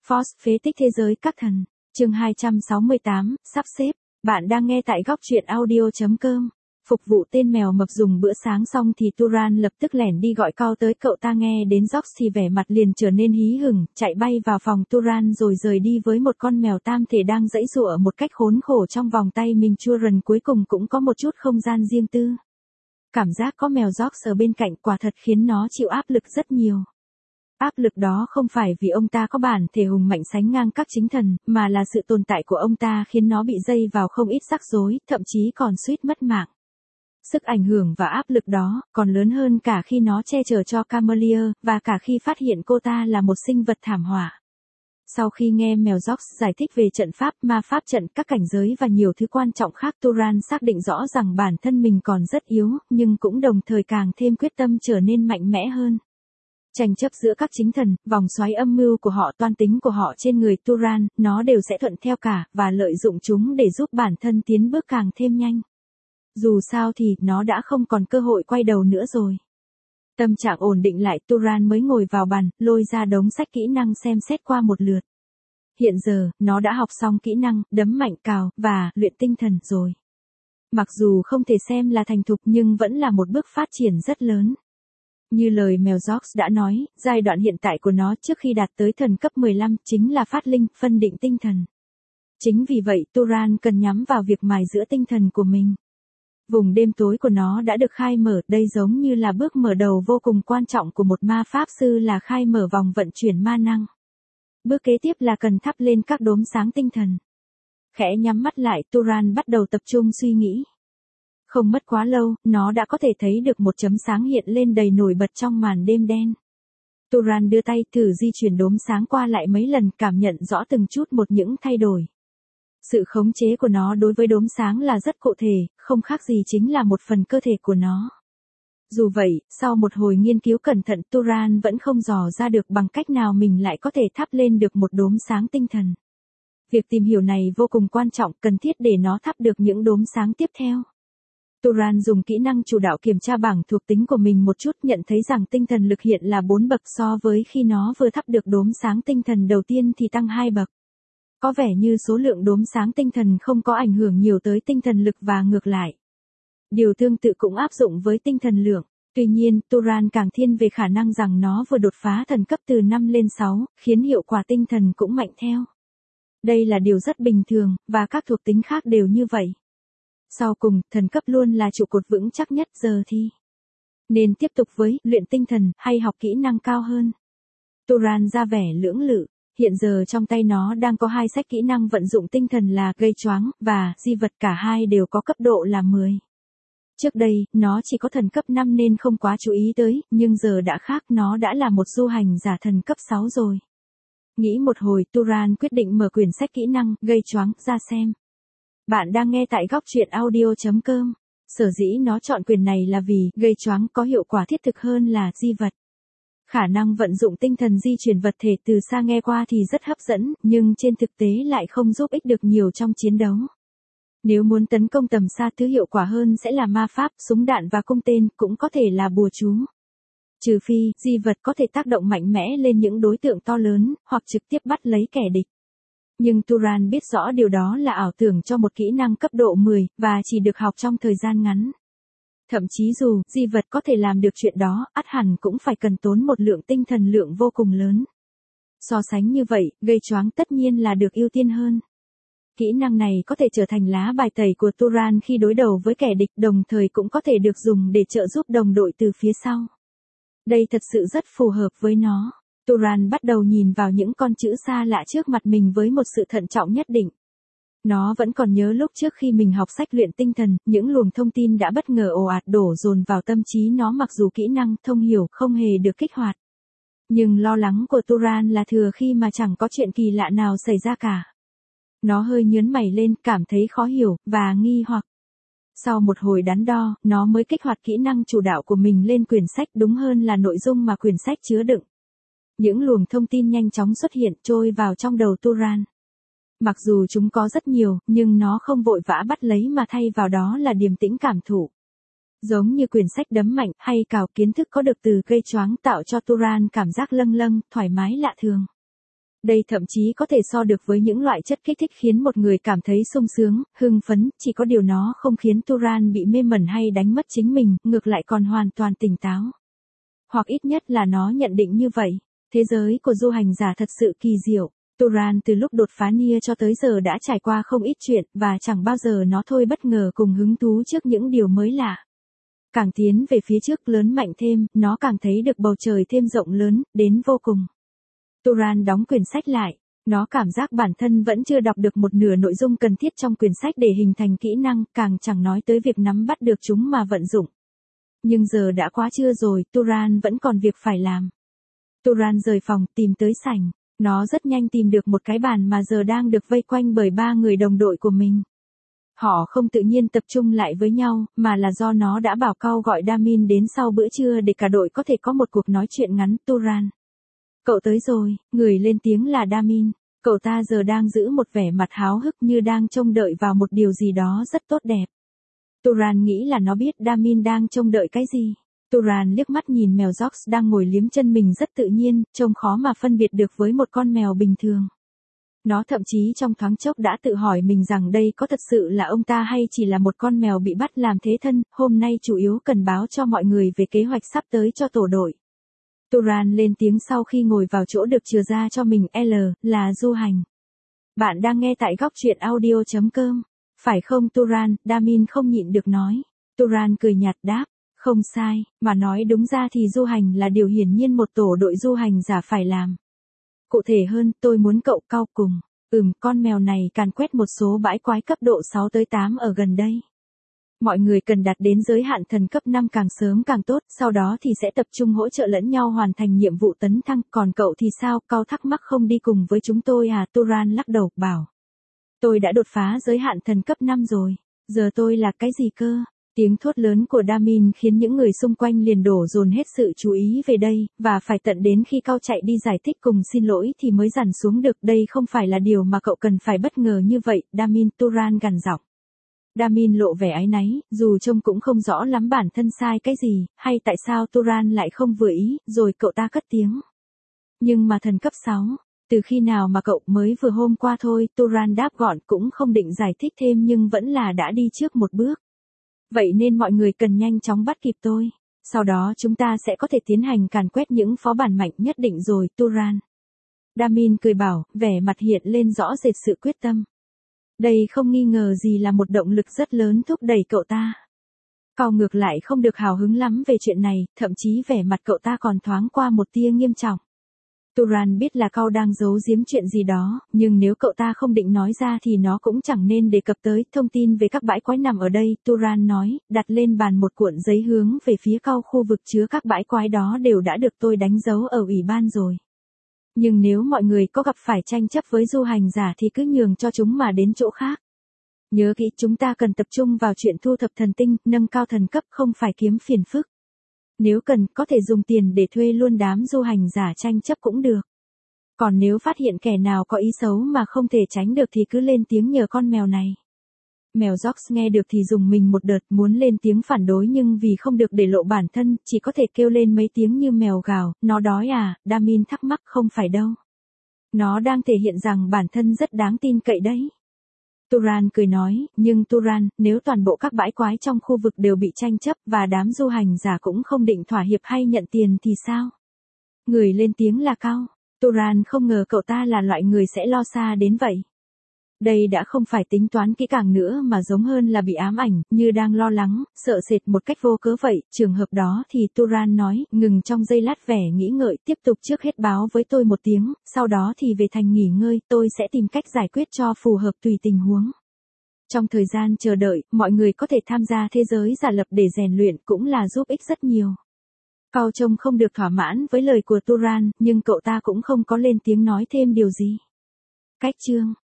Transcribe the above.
Force phế tích thế giới các thần. Chương 268, sắp xếp. Bạn đang nghe tại góc truyện audio.com. Phục vụ tên mèo mập dùng bữa sáng xong thì Turan lập tức lẻn đi gọi call tới cậu ta, nghe đến George thì vẻ mặt liền trở nên hí hửng, chạy bay vào phòng Turan rồi rời đi với một con mèo tam thể đang giãy giụa một cách khốn khổ trong vòng tay mình. Turan cuối cùng cũng có một chút không gian riêng tư. Cảm giác có mèo George ở bên cạnh quả thật khiến nó chịu áp lực rất nhiều. Áp lực đó không phải vì ông ta có bản thể hùng mạnh sánh ngang các chính thần, mà là sự tồn tại của ông ta khiến nó bị dây vào không ít rắc rối, thậm chí còn suýt mất mạng. Sức ảnh hưởng và áp lực đó còn lớn hơn cả khi nó che chở cho Camelier, và cả khi phát hiện cô ta là một sinh vật thảm họa. Sau khi nghe mèo George giải thích về trận pháp, ma pháp trận, các cảnh giới và nhiều thứ quan trọng khác, Turan xác định rõ rằng bản thân mình còn rất yếu, nhưng cũng đồng thời càng thêm quyết tâm trở nên mạnh mẽ hơn. Tranh chấp giữa các chính thần, vòng xoáy âm mưu của họ, toan tính của họ trên người Turan, nó đều sẽ thuận theo cả, và lợi dụng chúng để giúp bản thân tiến bước càng thêm nhanh. Dù sao thì, nó đã không còn cơ hội quay đầu nữa rồi. Tâm trạng ổn định lại, Turan mới ngồi vào bàn, lôi ra đống sách kỹ năng xem xét qua một lượt. Hiện giờ, nó đã học xong kỹ năng, đấm mạnh, cào, và luyện tinh thần rồi. Mặc dù không thể xem là thành thục nhưng vẫn là một bước phát triển rất lớn. Như lời mèo George đã nói, giai đoạn hiện tại của nó trước khi đạt tới thần cấp 15 chính là phát linh, phân định tinh thần. Chính vì vậy Turan cần nhắm vào việc mài giũa tinh thần của mình. Vùng đêm tối của nó đã được khai mở, đây giống như là bước mở đầu vô cùng quan trọng của một ma pháp sư, là khai mở vòng vận chuyển ma năng. Bước kế tiếp là cần thắp lên các đốm sáng tinh thần. Khẽ nhắm mắt lại, Turan bắt đầu tập trung suy nghĩ. Không mất quá lâu, nó đã có thể thấy được một chấm sáng hiện lên đầy nổi bật trong màn đêm đen. Turan đưa tay thử di chuyển đốm sáng qua lại mấy lần, cảm nhận rõ từng chút một những thay đổi. Sự khống chế của nó đối với đốm sáng là rất cụ thể, không khác gì chính là một phần cơ thể của nó. Dù vậy, sau một hồi nghiên cứu cẩn thận, Turan vẫn không dò ra được bằng cách nào mình lại có thể thắp lên được một đốm sáng tinh thần. Việc tìm hiểu này vô cùng quan trọng, cần thiết để nó thắp được những đốm sáng tiếp theo. Turan dùng kỹ năng chủ đạo kiểm tra bảng thuộc tính của mình một chút, nhận thấy rằng tinh thần lực hiện là 4 bậc, so với khi nó vừa thắp được đốm sáng tinh thần đầu tiên thì tăng 2 bậc. Có vẻ như số lượng đốm sáng tinh thần không có ảnh hưởng nhiều tới tinh thần lực và ngược lại. Điều tương tự cũng áp dụng với tinh thần lượng. Tuy nhiên, Turan càng thiên về khả năng rằng nó vừa đột phá thần cấp từ 5 lên 6, khiến hiệu quả tinh thần cũng mạnh theo. Đây là điều rất bình thường, và các thuộc tính khác đều như vậy. Sau cùng, thần cấp luôn là trụ cột vững chắc nhất. Giờ thì nên tiếp tục với luyện tinh thần hay học kỹ năng cao hơn. Turan ra vẻ lưỡng lự. Hiện giờ trong tay nó đang có 2 sách kỹ năng vận dụng tinh thần là gây choáng và di vật, cả hai đều có cấp độ là 10. Trước đây, nó chỉ có thần cấp 5 nên không quá chú ý tới, nhưng giờ đã khác, nó đã là một du hành giả thần cấp 6 rồi. Nghĩ một hồi, Turan quyết định mở quyển sách kỹ năng gây choáng ra xem. Bạn đang nghe tại góc truyện audio.com. Sở dĩ nó chọn quyển này là vì gây choáng có hiệu quả thiết thực hơn là di vật. Khả năng vận dụng tinh thần di chuyển vật thể từ xa nghe qua thì rất hấp dẫn, nhưng trên thực tế lại không giúp ích được nhiều trong chiến đấu. Nếu muốn tấn công tầm xa, thứ hiệu quả hơn sẽ là ma pháp, súng đạn và cung tên, cũng có thể là bùa chú. Trừ phi, di vật có thể tác động mạnh mẽ lên những đối tượng to lớn, hoặc trực tiếp bắt lấy kẻ địch. Nhưng Turan biết rõ điều đó là ảo tưởng cho một kỹ năng cấp độ 10, và chỉ được học trong thời gian ngắn. Thậm chí dù di vật có thể làm được chuyện đó, ắt hẳn cũng phải cần tốn một lượng tinh thần lượng vô cùng lớn. So sánh như vậy, gây choáng tất nhiên là được ưu tiên hơn. Kỹ năng này có thể trở thành lá bài tẩy của Turan khi đối đầu với kẻ địch, đồng thời cũng có thể được dùng để trợ giúp đồng đội từ phía sau. Đây thật sự rất phù hợp với nó. Turan bắt đầu nhìn vào những con chữ xa lạ trước mặt mình với một sự thận trọng nhất định. Nó vẫn còn nhớ lúc trước khi mình học sách luyện tinh thần, những luồng thông tin đã bất ngờ ồ ạt đổ dồn vào tâm trí nó, mặc dù kỹ năng thông hiểu không hề được kích hoạt. Nhưng lo lắng của Turan là thừa khi mà chẳng có chuyện kỳ lạ nào xảy ra cả. Nó hơi nhướng mày lên, cảm thấy khó hiểu, và nghi hoặc. Sau một hồi đắn đo, nó mới kích hoạt kỹ năng chủ đạo của mình lên quyển sách, đúng hơn là nội dung mà quyển sách chứa đựng. Những luồng thông tin nhanh chóng xuất hiện, trôi vào trong đầu Turan. Mặc dù chúng có rất nhiều, nhưng nó không vội vã bắt lấy mà thay vào đó là điềm tĩnh cảm thụ. Giống như quyển sách đấm mạnh hay cào, kiến thức có được từ gây choáng tạo cho Turan cảm giác lâng lâng, thoải mái lạ thường. Đây thậm chí có thể so được với những loại chất kích thích khiến một người cảm thấy sung sướng, hưng phấn, chỉ có điều nó không khiến Turan bị mê mẩn hay đánh mất chính mình, ngược lại còn hoàn toàn tỉnh táo. Hoặc ít nhất là nó nhận định như vậy. Thế giới của du hành giả thật sự kỳ diệu. Turan từ lúc đột phá Nia cho tới giờ đã trải qua không ít chuyện, và chẳng bao giờ nó thôi bất ngờ cùng hứng thú trước những điều mới lạ. Càng tiến về phía trước lớn mạnh thêm, nó càng thấy được bầu trời thêm rộng lớn, đến vô cùng. Turan đóng quyển sách lại. Nó cảm giác bản thân vẫn chưa đọc được một nửa nội dung cần thiết trong quyển sách để hình thành kỹ năng, càng chẳng nói tới việc nắm bắt được chúng mà vận dụng. Nhưng giờ đã quá trưa rồi, Turan vẫn còn việc phải làm. Turan rời phòng, tìm tới sảnh. Nó rất nhanh tìm được một cái bàn mà giờ đang được vây quanh bởi 3 người đồng đội của mình. Họ không tự nhiên tập trung lại với nhau, mà là do nó đã bảo Cau gọi Damin đến sau bữa trưa để cả đội có thể có một cuộc nói chuyện ngắn. Turan. Cậu tới rồi, người lên tiếng là Damin. Cậu ta giờ đang giữ một vẻ mặt háo hức như đang trông đợi vào một điều gì đó rất tốt đẹp. Turan nghĩ là nó biết Damin đang trông đợi cái gì. Turan liếc mắt nhìn mèo Jox đang ngồi liếm chân mình rất tự nhiên, trông khó mà phân biệt được với một con mèo bình thường. Nó thậm chí trong thoáng chốc đã tự hỏi mình rằng đây có thật sự là ông ta hay chỉ là một con mèo bị bắt làm thế thân, hôm nay chủ yếu cần báo cho mọi người về kế hoạch sắp tới cho tổ đội. Turan lên tiếng sau khi ngồi vào chỗ được chừa ra cho mình là du hành. Bạn đang nghe tại góc truyện audio.com. Phải không Turan, Damin không nhịn được nói. Turan cười nhạt đáp, không sai, mà nói đúng ra thì du hành là điều hiển nhiên một tổ đội du hành giả phải làm. Cụ thể hơn, tôi muốn cậu Cau cùng. Con mèo này càn quét một số bãi quái cấp độ 6 tới 8 ở gần đây. Mọi người cần đạt đến giới hạn thần cấp 5 càng sớm càng tốt, sau đó thì sẽ tập trung hỗ trợ lẫn nhau hoàn thành nhiệm vụ tấn thăng, còn cậu thì sao? Cau thắc mắc không đi cùng với chúng tôi à? Turan lắc đầu, bảo. Tôi đã đột phá giới hạn thần cấp 5 rồi, giờ tôi là cái gì cơ? Tiếng thốt lớn của Damin khiến những người xung quanh liền đổ dồn hết sự chú ý về đây, và phải tận đến khi Cau chạy đi giải thích cùng xin lỗi thì mới dằn xuống được. Đây không phải là điều mà cậu cần phải bất ngờ như vậy, Damin. Turan gằn giọng. Damin lộ vẻ áy náy, dù trông cũng không rõ lắm bản thân sai cái gì, hay tại sao Turan lại không vừa ý, rồi cậu ta cất tiếng. Nhưng mà thần cấp 6, từ khi nào mà cậu mới vừa hôm qua thôi? Turan đáp gọn, cũng không định giải thích thêm nhưng vẫn là đã đi trước một bước. Vậy nên mọi người cần nhanh chóng bắt kịp tôi. Sau đó chúng ta sẽ có thể tiến hành càn quét những phó bản mạnh nhất định rồi, Turan. Damin cười bảo, vẻ mặt hiện lên rõ rệt sự quyết tâm. Đây không nghi ngờ gì là một động lực rất lớn thúc đẩy cậu ta. Cau ngược lại không được hào hứng lắm về chuyện này, thậm chí vẻ mặt cậu ta còn thoáng qua một tia nghiêm trọng. Turan biết là Cau đang giấu giếm chuyện gì đó, nhưng nếu cậu ta không định nói ra thì nó cũng chẳng nên đề cập tới. Thông tin về các bãi quái nằm ở đây, Turan nói, đặt lên bàn một cuộn giấy hướng về phía Cau. Khu vực chứa các bãi quái đó đều đã được tôi đánh dấu ở ủy ban rồi. Nhưng nếu mọi người có gặp phải tranh chấp với du hành giả thì cứ nhường cho chúng mà đến chỗ khác. Nhớ kỹ, chúng ta cần tập trung vào chuyện thu thập thần tinh, nâng cao thần cấp, không phải kiếm phiền phức. Nếu cần, có thể dùng tiền để thuê luôn đám du hành giả tranh chấp cũng được. Còn nếu phát hiện kẻ nào có ý xấu mà không thể tránh được thì cứ lên tiếng nhờ con mèo này. Mèo Jox nghe được thì rùng mình một đợt, muốn lên tiếng phản đối nhưng vì không được để lộ bản thân, chỉ có thể kêu lên mấy tiếng như mèo gào. Nó đói à? Damin thắc mắc. Không phải đâu. Nó đang thể hiện rằng bản thân rất đáng tin cậy đấy. Turan cười nói, nhưng Turan, nếu toàn bộ các bãi quái trong khu vực đều bị tranh chấp và đám du hành giả cũng không định thỏa hiệp hay nhận tiền thì sao? Người lên tiếng là Cau. Turan không ngờ cậu ta là loại người sẽ lo xa đến vậy. Đây đã không phải tính toán kỹ càng nữa mà giống hơn là bị ám ảnh, như đang lo lắng, sợ sệt một cách vô cớ vậy. Trường hợp đó thì Turan nói, ngừng trong giây lát vẻ nghĩ ngợi, tiếp tục. Trước hết báo với tôi một tiếng, sau đó thì về thành nghỉ ngơi, tôi sẽ tìm cách giải quyết cho phù hợp tùy tình huống. Trong thời gian chờ đợi, mọi người có thể tham gia thế giới giả lập để rèn luyện, cũng là giúp ích rất nhiều. Cau trông không được thỏa mãn với lời của Turan, nhưng cậu ta cũng không có lên tiếng nói thêm điều gì. Cách chương